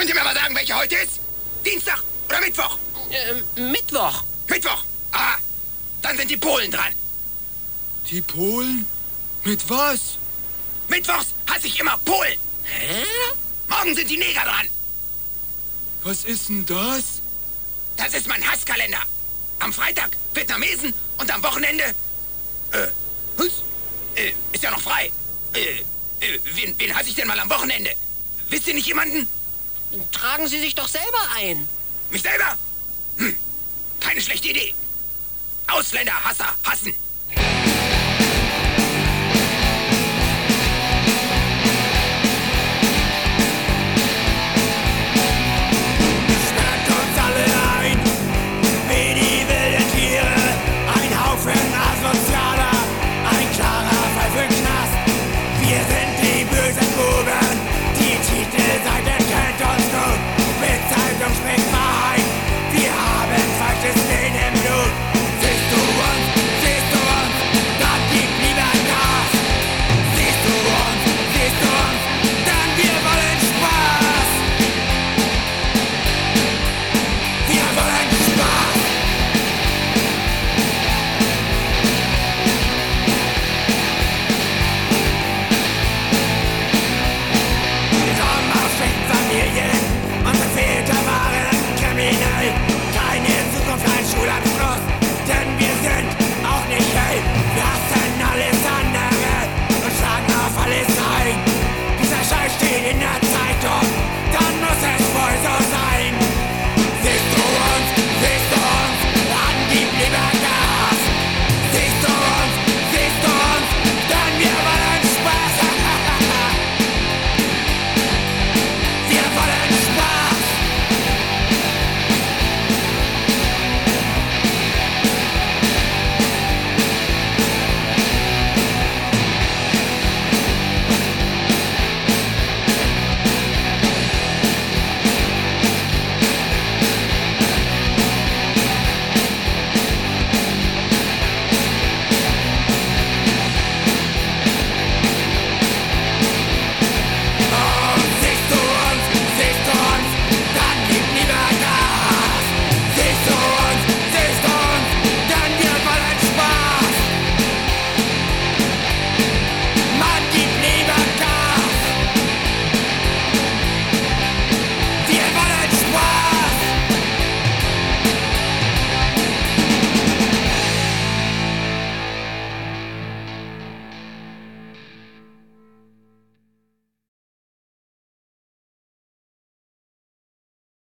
Könnt ihr mir mal sagen, welche heute ist? Dienstag oder Mittwoch? Mittwoch. Mittwoch. Ah, dann sind die Polen dran. Die Polen? Mit was? Mittwochs hasse ich immer Polen. Hä? Morgen sind die Neger dran. Was ist denn das? Das ist mein Hasskalender. Am Freitag Vietnamesen und am Wochenende... ist ja noch frei. Wen hasse ich denn mal am Wochenende? Wisst ihr nicht jemanden? Tragen Sie sich doch selber ein. Mich selber? Keine schlechte Idee. Ausländer, Hasser, hassen.